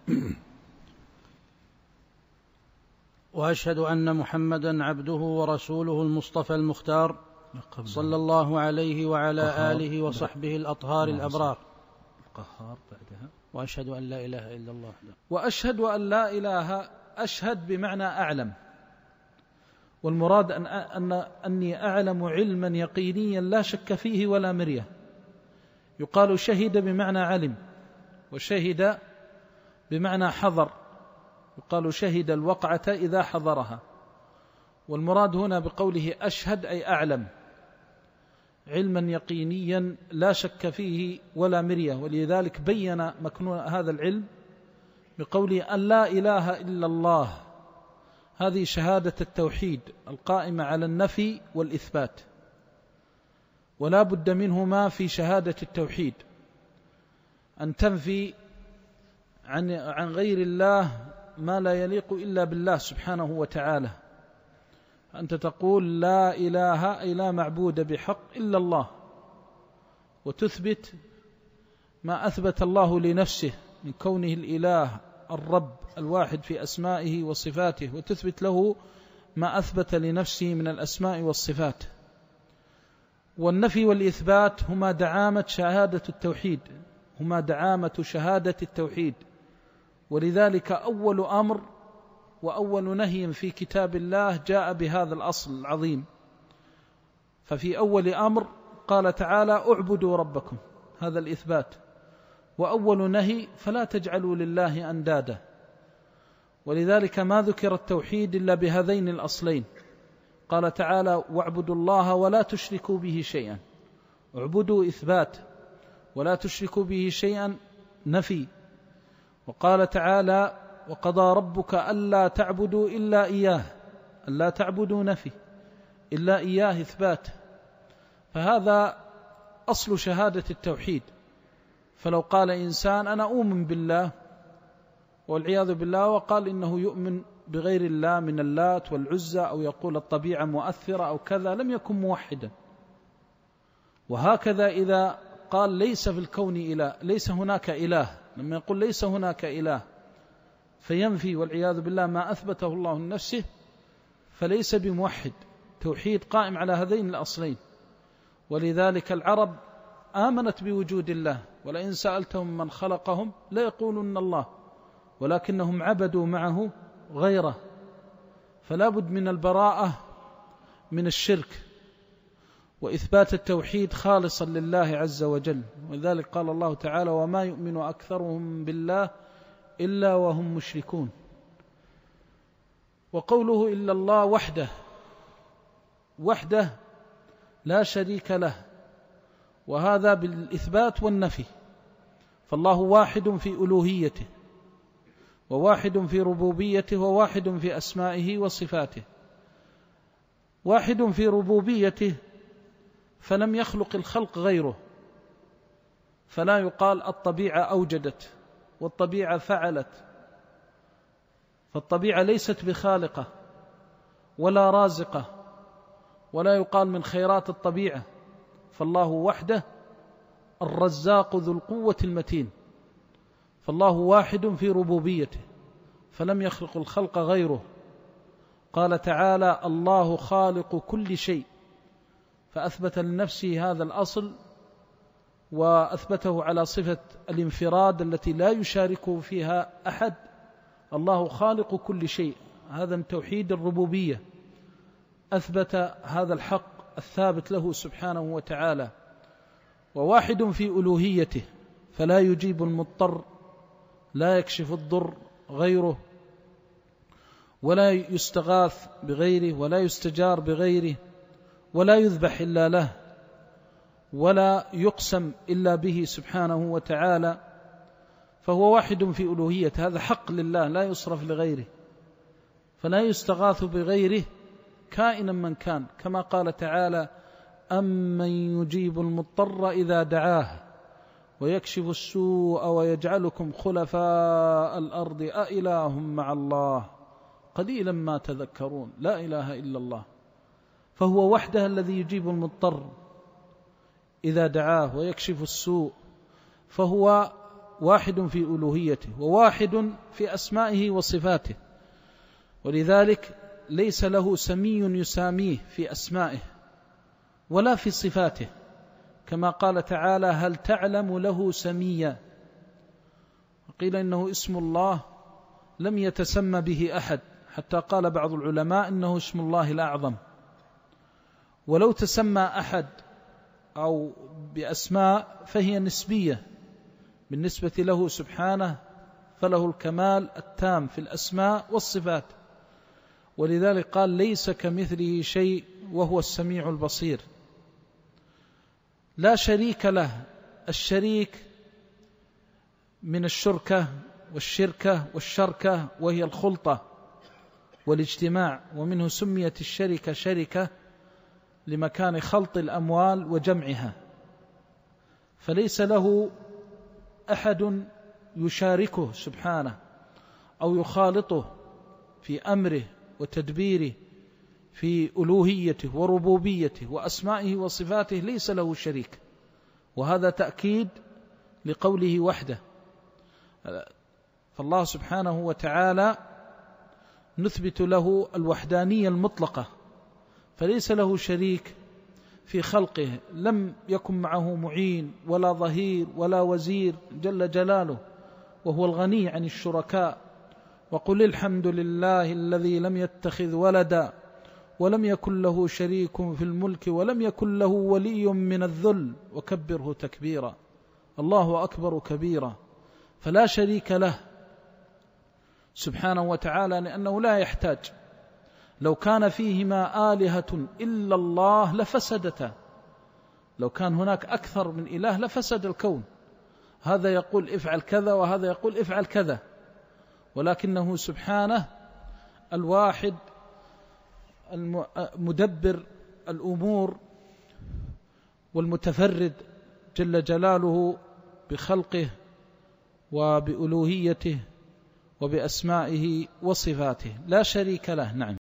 وأشهد أن محمدا عبده ورسوله المصطفى المختار صلى الله عليه وعلى آله وصحبه الأطهار الأبرار. وأشهد أن لا إله إلا الله. وأشهد أن لا إله، أشهد بمعنى أعلم، والمراد أني أعلم علما يقينيا لا شك فيه ولا مرية. يقال شهد بمعنى علم، وشهد بمعنى حضر، يقال شهد الوقعة إذا حضرها. والمراد هنا بقوله أشهد أي أعلم علما يقينيا لا شك فيه ولا مرية. ولذلك بين مكنون هذا العلم بقوله أن لا إله إلا الله. هذه شهادة التوحيد القائمة على النفي والإثبات، ولا بد منهما في شهادة التوحيد، أن تنفي عن غير الله ما لا يليق إلا بالله سبحانه وتعالى. أنت تقول لا إله أي لا معبود بحق إلا الله، وتثبت ما أثبت الله لنفسه من كونه الإله الرب الواحد في أسمائه وصفاته، وتثبت له ما أثبت لنفسه من الأسماء والصفات. والنفي والإثبات هما دعامة شهادة التوحيد، هما دعامة شهادة التوحيد. ولذلك أول أمر وأول نهي في كتاب الله جاء بهذا الأصل العظيم. ففي أول أمر قال تعالى اعبدوا ربكم، هذا الإثبات. وأول نهي فلا تجعلوا لله أندادا. ولذلك ما ذكر التوحيد إلا بهذين الأصلين. قال تعالى واعبدوا الله ولا تشركوا به شيئا، اعبدوا إثبات، ولا تشركوا به شيئا نفي. وقال تعالى وقضى ربك ألا تعبدوا إلا إياه، ألا تعبدوا نفي، إلا إياه إثبات. فهذا أصل شهادة التوحيد. فلو قال إنسان أنا أؤمن بالله والعياذ بالله، وقال إنه يؤمن بغير الله من اللات والعزى، أو يقول الطبيعة مؤثرة أو كذا، لم يكن موحدا. وهكذا إذا قال ليس في الكون إله، ليس هناك إله، لما يقول ليس هناك إله فينفي والعياذ بالله ما أثبته الله لنفسه، فليس بموحد. توحيد قائم على هذين الأصلين. ولذلك العرب آمنت بوجود الله، ولئن سألتهم من خلقهم ليقولن الله، ولكنهم عبدوا معه غيره. فلا بد من البراءة من الشرك، وإثبات التوحيد خالصا لله عز وجل. ولذلك قال الله تعالى وما يؤمن أكثرهم بالله إلا وهم مشركون. وقوله إلا الله وحده، وحده لا شريك له، وهذا بالإثبات والنفي. فالله واحد في ألوهيته، وواحد في ربوبيته، وواحد في أسمائه وصفاته. واحد في ربوبيته فلم يخلق الخلق غيره، فلا يقال الطبيعة أوجدت والطبيعة فعلت، فالطبيعة ليست بخالقة ولا رازقة، ولا يقال من خيرات الطبيعة. فالله وحده الرزاق ذو القوة المتين. فالله واحد في ربوبيته فلم يخلق الخلق غيره. قال تعالى الله خالق كل شيء، فأثبت لنفسه هذا الأصل، وأثبته على صفة الانفراد التي لا يشاركه فيها أحد. الله خالق كل شيء، هذا من توحيد الربوبية. أثبت هذا الحق الثابت له سبحانه وتعالى. وواحد في ألوهيته، فلا يجيب المضطر، لا يكشف الضر غيره، ولا يستغاث بغيره، ولا يستجار بغيره، ولا يذبح إلا له، ولا يقسم إلا به سبحانه وتعالى. فهو واحد في ألوهية، هذا حق لله لا يصرف لغيره، فلا يستغاث بغيره كائنا من كان. كما قال تعالى أمن يجيب المضطر إذا دعاه ويكشف السوء ويجعلكم خلفاء الأرض أإله مع الله قليلا ما تذكرون. لا إله إلا الله. فهو وحده الذي يجيب المضطر إذا دعاه ويكشف السوء، فهو واحد في ألوهيته وواحد في أسمائه وصفاته، ولذلك ليس له سمي يساميه في أسمائه ولا في صفاته، كما قال تعالى: هل تعلم له سميا؟ قيل إنه اسم الله لم يتسمى به أحد، حتى قال بعض العلماء إنه اسم الله الأعظم. ولو تسمى أحد أو بأسماء فهي نسبية بالنسبة له سبحانه، فله الكمال التام في الأسماء والصفات، ولذلك قال: ليس كمثله شيء وهو السميع البصير. لا شريك له. الشريك من الشركة والشركة والشركة، وهي الخلطة والاجتماع، ومنه سميت الشركة شركة لمكان خلط الأموال وجمعها، فليس له أحد يشاركه سبحانه أو يخالطه في أمره وتدبيره، في ألوهيته وربوبيته وأسمائه وصفاته، ليس له شريك. وهذا تأكيد لقوله وحده. فالله سبحانه وتعالى نثبت له الوحدانية المطلقة، فليس له شريك في خلقه، لم يكن معه معين ولا ظهير ولا وزير جل جلاله، وهو الغني عن الشركاء. وقل الحمد لله الذي لم يتخذ ولدا ولم يكن له شريك في الملك ولم يكن له ولي من الذل وكبره تكبيرا. الله أكبر كبيرا. فلا شريك له سبحانه وتعالى، لأنه لا يحتاج. لو كان فيهما آلهة إلا الله لفسدتا، لو كان هناك أكثر من إله لفسد الكون، هذا يقول افعل كذا وهذا يقول افعل كذا، ولكنه سبحانه الواحد المدبر الأمور والمتفرد جل جلاله بخلقه وبألوهيته وبأسمائه وصفاته، لا شريك له. نعم.